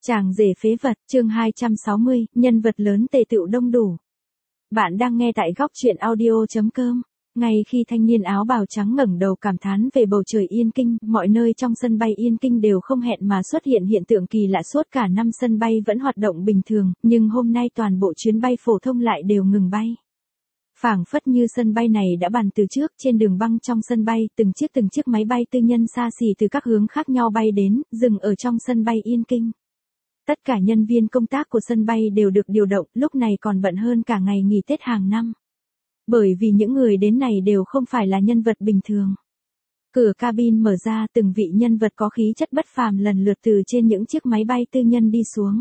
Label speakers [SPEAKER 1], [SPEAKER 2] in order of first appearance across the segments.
[SPEAKER 1] Chàng rể phế vật, chương 260, nhân vật lớn tề tựu đông đủ. Bạn đang nghe tại góc truyện audio.com. Ngay khi thanh niên áo bào trắng ngẩng đầu cảm thán về bầu trời Yên Kinh, mọi nơi trong sân bay Yên Kinh đều không hẹn mà xuất hiện hiện tượng kỳ lạ. Suốt cả năm sân bay vẫn hoạt động bình thường, nhưng hôm nay toàn bộ chuyến bay phổ thông lại đều ngừng bay. Phảng phất như sân bay này đã bàn từ trước. Trên đường băng trong sân bay, từng chiếc máy bay tư nhân xa xỉ từ các hướng khác nhau bay đến, dừng ở trong sân bay Yên Kinh. Tất cả nhân viên công tác của sân bay đều được điều động, lúc này còn bận hơn cả ngày nghỉ Tết hàng năm. Bởi vì những người đến này đều không phải là nhân vật bình thường. Cửa cabin mở ra, từng vị nhân vật có khí chất bất phàm lần lượt từ trên những chiếc máy bay tư nhân đi xuống.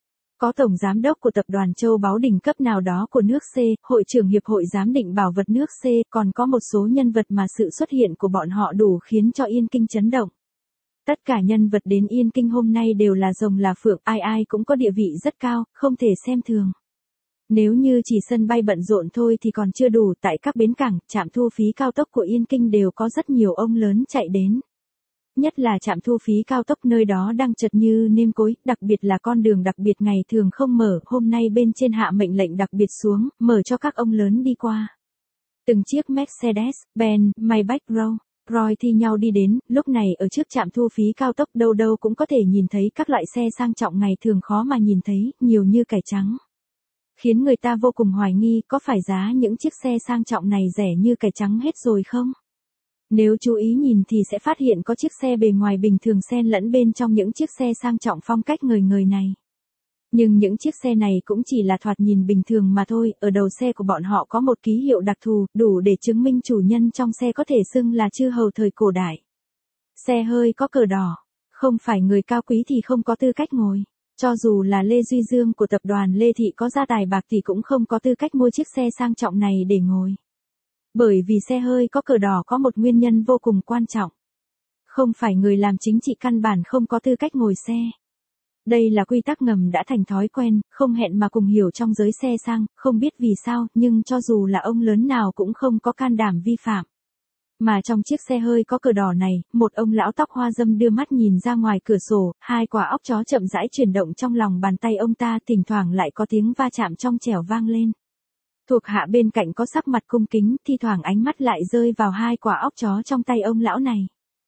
[SPEAKER 1] Có tổng giám đốc của tập đoàn châu báu đỉnh cấp nào đó của nước C, hội trưởng hiệp hội giám định bảo vật nước C, còn có một số nhân vật mà sự xuất hiện của bọn họ đủ khiến cho Yên Kinh chấn động. Tất cả nhân vật đến Yên Kinh hôm nay đều là rồng là phượng, ai cũng có địa vị rất cao, không thể xem thường. Nếu như chỉ sân bay bận rộn thôi thì còn chưa đủ, tại các bến cảng, trạm thu phí cao tốc của Yên Kinh đều có rất nhiều ông lớn chạy đến. Nhất là trạm thu phí cao tốc nơi đó đang chật như nêm cối, đặc biệt là con đường đặc biệt ngày thường không mở, hôm nay bên trên hạ mệnh lệnh đặc biệt xuống, mở cho các ông lớn đi qua. Từng chiếc Mercedes, Benz, Maybach, Roy thi nhau đi đến, lúc này ở trước trạm thu phí cao tốc đâu đâu cũng có thể nhìn thấy các loại xe sang trọng ngày thường khó mà nhìn thấy, nhiều như cải trắng. Khiến người ta vô cùng hoài nghi có phải giá những chiếc xe sang trọng này rẻ như cải trắng hết rồi không? Nếu chú ý nhìn thì sẽ phát hiện có chiếc xe bề ngoài bình thường xen lẫn bên trong những chiếc xe sang trọng phong cách ngời này. Nhưng những chiếc xe này cũng chỉ là thoạt nhìn bình thường mà thôi, ở đầu xe của bọn họ có một ký hiệu đặc thù, đủ để chứng minh chủ nhân trong xe có thể xưng là chư hầu thời cổ đại. Xe hơi có cờ đỏ, không phải người cao quý thì không có tư cách ngồi. Cho dù là Lê Duy Dương của tập đoàn Lê Thị có gia tài bạc thì cũng không có tư cách mua chiếc xe sang trọng này để ngồi. Bởi vì xe hơi có cờ đỏ có một nguyên nhân vô cùng quan trọng. Không phải người làm chính trị căn bản không có tư cách ngồi xe. Đây là quy tắc ngầm đã thành thói quen, không hẹn mà cùng hiểu trong giới xe sang, không biết vì sao, nhưng cho dù là ông lớn nào cũng không có can đảm vi phạm. Mà trong chiếc xe hơi có cờ đỏ này, một ông lão tóc hoa râm đưa mắt nhìn ra ngoài cửa sổ, hai quả óc chó chậm rãi chuyển động trong lòng bàn tay ông ta, thỉnh thoảng lại có tiếng va chạm trong trẻo vang lên. Thuộc hạ bên cạnh có sắc mặt cung kính, thi thoảng ánh mắt lại rơi vào hai quả óc chó trong tay ông lão này.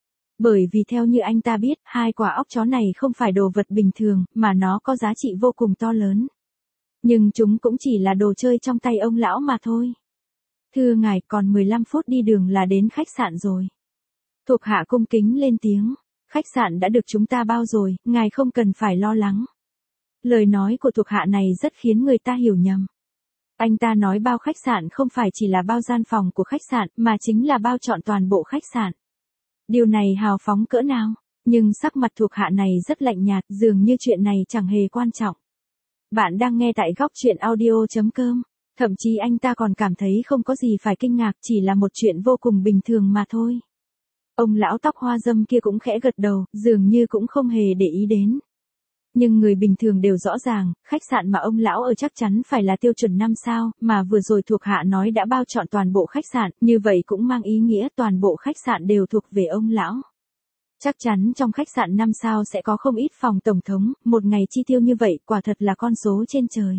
[SPEAKER 1] Bởi vì theo như anh ta biết, hai quả óc chó này không phải đồ vật bình thường, mà nó có giá trị vô cùng to lớn. Nhưng chúng cũng chỉ là đồ chơi trong tay ông lão mà thôi. Thưa ngài, còn 15 phút đi đường là đến khách sạn rồi. Thuộc hạ cung kính lên tiếng, khách sạn đã được chúng ta bao rồi, ngài không cần phải lo lắng. Lời nói của thuộc hạ này rất khiến người ta hiểu nhầm. Anh ta nói bao khách sạn không phải chỉ là bao gian phòng của khách sạn, mà chính là bao trọn toàn bộ khách sạn. Điều này hào phóng cỡ nào, nhưng sắc mặt thuộc hạ này rất lạnh nhạt, dường như chuyện này chẳng hề quan trọng. Bạn đang nghe tại góc truyện audio.com. Thậm chí anh ta còn cảm thấy không có gì phải kinh ngạc, chỉ là một chuyện vô cùng bình thường mà thôi. Ông lão tóc hoa râm kia cũng khẽ gật đầu, dường như cũng không hề để ý đến. Nhưng người bình thường đều rõ ràng, khách sạn mà ông lão ở chắc chắn phải là tiêu chuẩn 5 sao, mà vừa rồi thuộc hạ nói đã bao trọn toàn bộ khách sạn, như vậy cũng mang ý nghĩa toàn bộ khách sạn đều thuộc về ông lão. Chắc chắn trong khách sạn 5 sao sẽ có không ít phòng tổng thống, một ngày chi tiêu như vậy quả thật là con số trên trời.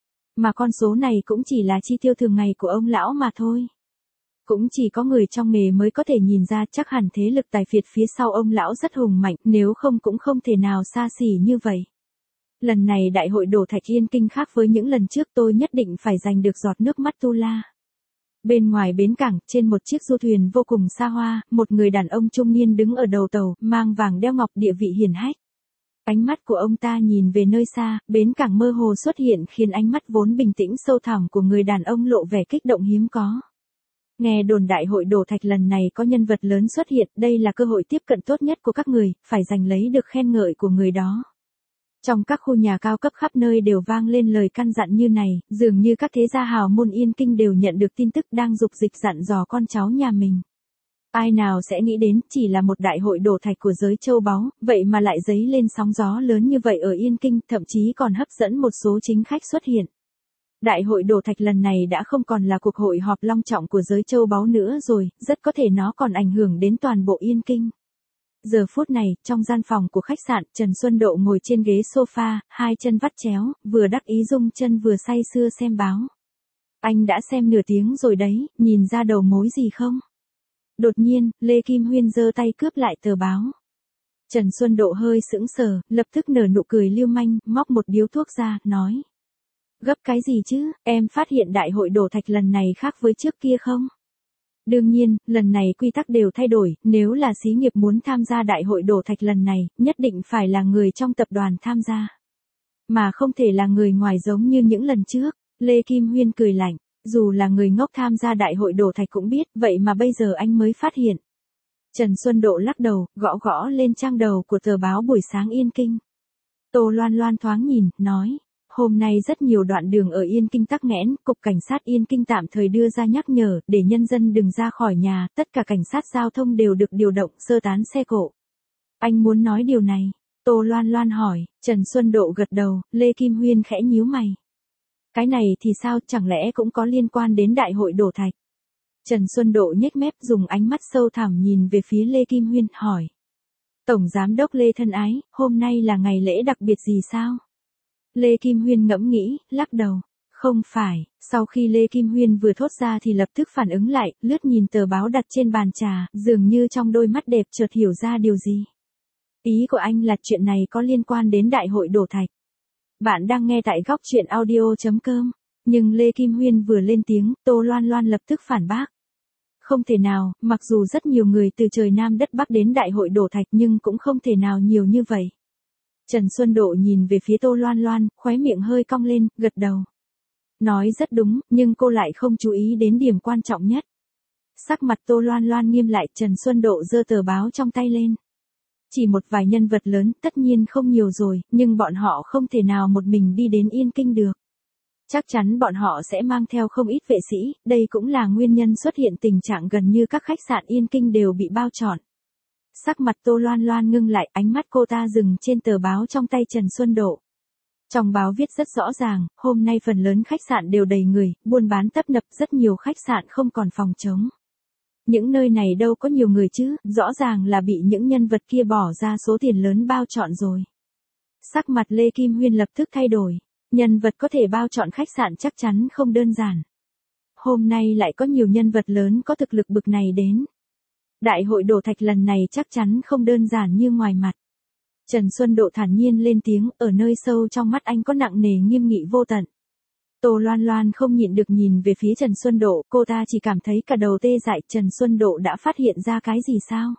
[SPEAKER 1] Mà con số này cũng chỉ là chi tiêu thường ngày của ông lão mà thôi. Cũng chỉ có người trong nghề mới có thể nhìn ra, chắc hẳn thế lực tài phiệt phía sau ông lão rất hùng mạnh, nếu không cũng không thể nào xa xỉ như vậy. Lần này đại hội đổ thạch Yên Kinh khác với những lần trước, tôi nhất định phải giành được giọt nước mắt tu la. Bên ngoài bến cảng, trên một chiếc du thuyền vô cùng xa hoa, một người đàn ông trung niên đứng ở đầu tàu, mang vàng đeo ngọc, địa vị hiển hách. Ánh mắt của ông ta nhìn về nơi xa, bến cảng mơ hồ xuất hiện khiến ánh mắt vốn bình tĩnh sâu thẳm của người đàn ông lộ vẻ kích động hiếm có. Nghe đồn đại hội đổ thạch lần này có nhân vật lớn xuất hiện, đây là cơ hội tiếp cận tốt nhất của các người, phải giành lấy được khen ngợi của người đó. Trong các khu nhà cao cấp khắp nơi đều vang lên lời căn dặn như này, dường như các thế gia hào môn Yên Kinh đều nhận được tin tức đang dục dịch dặn dò con cháu nhà mình. Ai nào sẽ nghĩ đến, chỉ là một đại hội đổ thạch của giới châu báu, vậy mà lại dấy lên sóng gió lớn như vậy ở Yên Kinh, thậm chí còn hấp dẫn một số chính khách xuất hiện. Đại hội đổ thạch lần này đã không còn là cuộc hội họp long trọng của giới châu báu nữa rồi, rất có thể nó còn ảnh hưởng đến toàn bộ Yên Kinh. Giờ phút này, trong gian phòng của khách sạn, Trần Xuân Độ ngồi trên ghế sofa, hai chân vắt chéo, vừa đắc ý rung chân vừa say sưa xem báo. Anh đã xem nửa tiếng rồi đấy, nhìn ra đầu mối gì không? Đột nhiên, Lê Kim Huyên giơ tay cướp lại tờ báo. Trần Xuân Độ hơi sững sờ, lập tức nở nụ cười lưu manh, móc một điếu thuốc ra, nói. Gấp cái gì chứ, em phát hiện đại hội đổ thạch lần này khác với trước kia không? Đương nhiên, lần này quy tắc đều thay đổi, nếu là xí nghiệp muốn tham gia đại hội đổ thạch lần này, nhất định phải là người trong tập đoàn tham gia. Mà không thể là người ngoài giống như những lần trước. Lê Kim Huyên cười lạnh, dù là người ngốc tham gia đại hội đổ thạch cũng biết, vậy mà bây giờ anh mới phát hiện. Trần Xuân Độ lắc đầu, gõ gõ lên trang đầu của tờ báo buổi sáng Yên Kinh. Tô Loan Loan thoáng nhìn, nói, hôm nay rất nhiều đoạn đường ở Yên Kinh tắc nghẽn, Cục Cảnh sát Yên Kinh tạm thời đưa ra nhắc nhở, để nhân dân đừng ra khỏi nhà, tất cả cảnh sát giao thông đều được điều động, sơ tán xe cộ. Anh muốn nói điều này? Tô Loan Loan hỏi, Trần Xuân Độ gật đầu, Lê Kim Huyên khẽ nhíu mày. Cái này thì sao, chẳng lẽ cũng có liên quan đến đại hội đổ thạch? Trần Xuân Độ nhếch mép dùng ánh mắt sâu thẳm nhìn về phía Lê Kim Huyên, hỏi. Tổng Giám đốc Lê thân ái, hôm nay là ngày lễ đặc biệt gì sao? Lê Kim Huyên ngẫm nghĩ, lắc đầu. Không phải, sau khi Lê Kim Huyên vừa thốt ra thì lập tức phản ứng lại, lướt nhìn tờ báo đặt trên bàn trà, dường như trong đôi mắt đẹp chợt hiểu ra điều gì. Ý của anh là chuyện này có liên quan đến đại hội đổ thạch. Bạn đang nghe tại góc truyện audio.com. Nhưng Lê Kim Huyên vừa lên tiếng, Tô Loan Loan lập tức phản bác. Không thể nào, mặc dù rất nhiều người từ trời Nam đất Bắc đến đại hội đổ thạch nhưng cũng không thể nào nhiều như vậy. Trần Xuân Độ nhìn về phía Tô Loan Loan, khóe miệng hơi cong lên, gật đầu. Nói rất đúng, nhưng cô lại không chú ý đến điểm quan trọng nhất. Sắc mặt Tô Loan Loan nghiêm lại, Trần Xuân Độ giơ tờ báo trong tay lên. Chỉ một vài nhân vật lớn, tất nhiên không nhiều rồi, nhưng bọn họ không thể nào một mình đi đến Yên Kinh được. Chắc chắn bọn họ sẽ mang theo không ít vệ sĩ, đây cũng là nguyên nhân xuất hiện tình trạng gần như các khách sạn Yên Kinh đều bị bao trọn. Sắc mặt Tô Loan Loan ngưng lại, ánh mắt cô ta dừng trên tờ báo trong tay Trần Xuân Độ. Trong báo viết rất rõ ràng, hôm nay phần lớn khách sạn đều đầy người, buôn bán tấp nập, rất nhiều khách sạn không còn phòng trống. Những nơi này đâu có nhiều người chứ, rõ ràng là bị những nhân vật kia bỏ ra số tiền lớn bao trọn rồi. Sắc mặt Lê Kim Huyên lập tức thay đổi, nhân vật có thể bao trọn khách sạn chắc chắn không đơn giản. Hôm nay lại có nhiều nhân vật lớn có thực lực bực này đến. Đại hội đổ thạch lần này chắc chắn không đơn giản như ngoài mặt. Trần Xuân Độ thản nhiên lên tiếng, ở nơi sâu trong mắt anh có nặng nề nghiêm nghị vô tận. Tô Loan Loan không nhịn được nhìn về phía Trần Xuân Độ, cô ta chỉ cảm thấy cả đầu tê dại, Trần Xuân Độ đã phát hiện ra cái gì sao?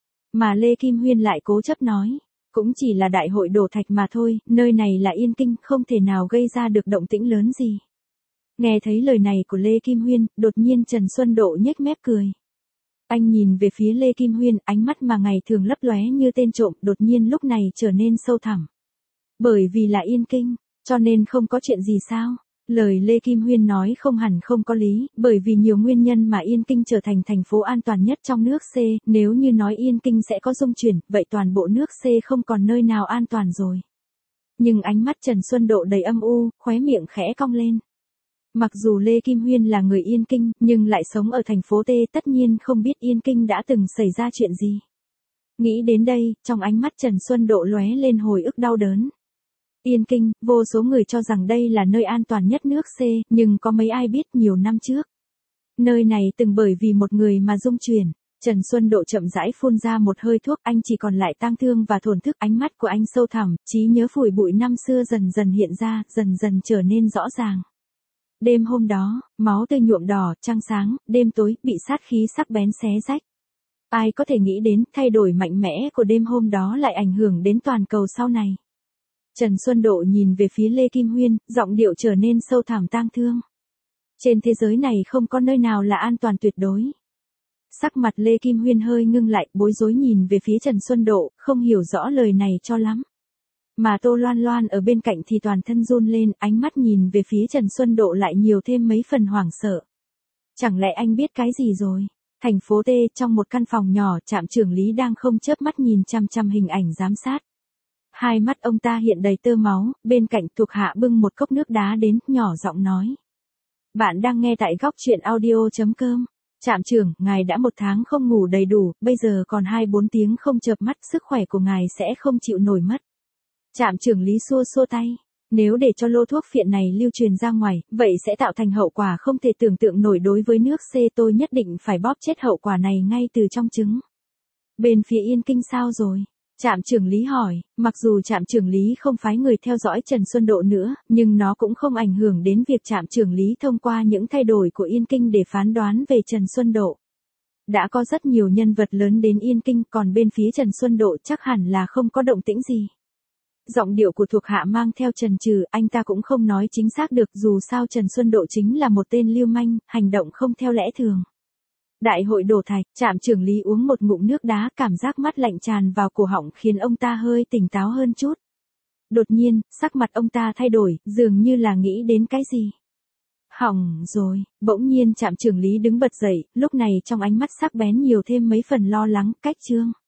[SPEAKER 1] Mà Lê Kim Huyên lại cố chấp nói, cũng chỉ là đại hội đổ thạch mà thôi, nơi này là Yên Kinh, không thể nào gây ra được động tĩnh lớn gì. Nghe thấy lời này của Lê Kim Huyên, đột nhiên Trần Xuân Độ nhếch mép cười. Anh nhìn về phía Lê Kim Huyên, ánh mắt mà ngày thường lấp lóe như tên trộm, đột nhiên lúc này trở nên sâu thẳm. Bởi vì là Yên Kinh, cho nên không có chuyện gì sao? Lời Lê Kim Huyên nói không hẳn không có lý, bởi vì nhiều nguyên nhân mà Yên Kinh trở thành thành phố an toàn nhất trong nước C, nếu như nói Yên Kinh sẽ có rung chuyển, vậy toàn bộ nước C không còn nơi nào an toàn rồi. Nhưng ánh mắt Trần Xuân Độ đầy âm u, khóe miệng khẽ cong lên. Mặc dù Lê Kim Huyên là người Yên Kinh, nhưng lại sống ở thành phố T, tất nhiên không biết Yên Kinh đã từng xảy ra chuyện gì. Nghĩ đến đây, trong ánh mắt Trần Xuân Độ lóe lên hồi ức đau đớn. Yên Kinh, vô số người cho rằng đây là nơi an toàn nhất nước C, nhưng có mấy ai biết nhiều năm trước. Nơi này từng bởi vì một người mà rung chuyển. Trần Xuân Độ chậm rãi phun ra một hơi thuốc, anh chỉ còn lại tang thương và thổn thức, ánh mắt của anh sâu thẳm, trí nhớ phủi bụi năm xưa dần dần hiện ra, dần dần trở nên rõ ràng. Đêm hôm đó, máu tươi nhuộm đỏ, trăng sáng, đêm tối, bị sát khí sắc bén xé rách. Ai có thể nghĩ đến, thay đổi mạnh mẽ của đêm hôm đó lại ảnh hưởng đến toàn cầu sau này. Trần Xuân Độ nhìn về phía Lê Kim Huyên, giọng điệu trở nên sâu thẳm tang thương. Trên thế giới này không có nơi nào là an toàn tuyệt đối. Sắc mặt Lê Kim Huyên hơi ngưng lại, bối rối nhìn về phía Trần Xuân Độ, không hiểu rõ lời này cho lắm. Mà Tô Loan Loan ở bên cạnh thì toàn thân run lên, ánh mắt nhìn về phía Trần Xuân Độ lại nhiều thêm mấy phần hoảng sợ. Chẳng lẽ anh biết cái gì rồi? Thành phố T, trong một căn phòng nhỏ, trạm trưởng lý đang không chớp mắt nhìn chăm chăm hình ảnh giám sát. Hai mắt ông ta hiện đầy tơ máu, bên cạnh thuộc hạ bưng một cốc nước đá đến, nhỏ giọng nói. Bạn đang nghe tại góc truyện audio.com. Trạm trưởng, ngài đã 1 tháng không ngủ đầy đủ, bây giờ còn 2-4 tiếng không chợp mắt, sức khỏe của ngài sẽ không chịu nổi mất. Trạm trưởng Lý xua xua tay. Nếu để cho lô thuốc phiện này lưu truyền ra ngoài, vậy sẽ tạo thành hậu quả không thể tưởng tượng nổi đối với nước C, tôi nhất định phải bóp chết hậu quả này ngay từ trong trứng. Bên phía Yên Kinh sao rồi? Trạm trưởng Lý hỏi, mặc dù trạm trưởng Lý không phái người theo dõi Trần Xuân Độ nữa, nhưng nó cũng không ảnh hưởng đến việc trạm trưởng Lý thông qua những thay đổi của Yên Kinh để phán đoán về Trần Xuân Độ. Đã có rất nhiều nhân vật lớn đến Yên Kinh, còn bên phía Trần Xuân Độ chắc hẳn là không có động tĩnh gì. Giọng điệu của thuộc hạ mang theo chần chừ, anh ta cũng không nói chính xác được, dù sao Trần Xuân Độ chính là một tên lưu manh, hành động không theo lẽ thường. Đại hội đổ thạch, trạm trưởng Lý uống một ngụm nước đá, cảm giác mát lạnh tràn vào cổ họng khiến ông ta hơi tỉnh táo hơn chút. Đột nhiên, sắc mặt ông ta thay đổi, dường như là nghĩ đến cái gì. Hỏng rồi, bỗng nhiên trạm trưởng Lý đứng bật dậy, lúc này trong ánh mắt sắc bén nhiều thêm mấy phần lo lắng, Cách Trương.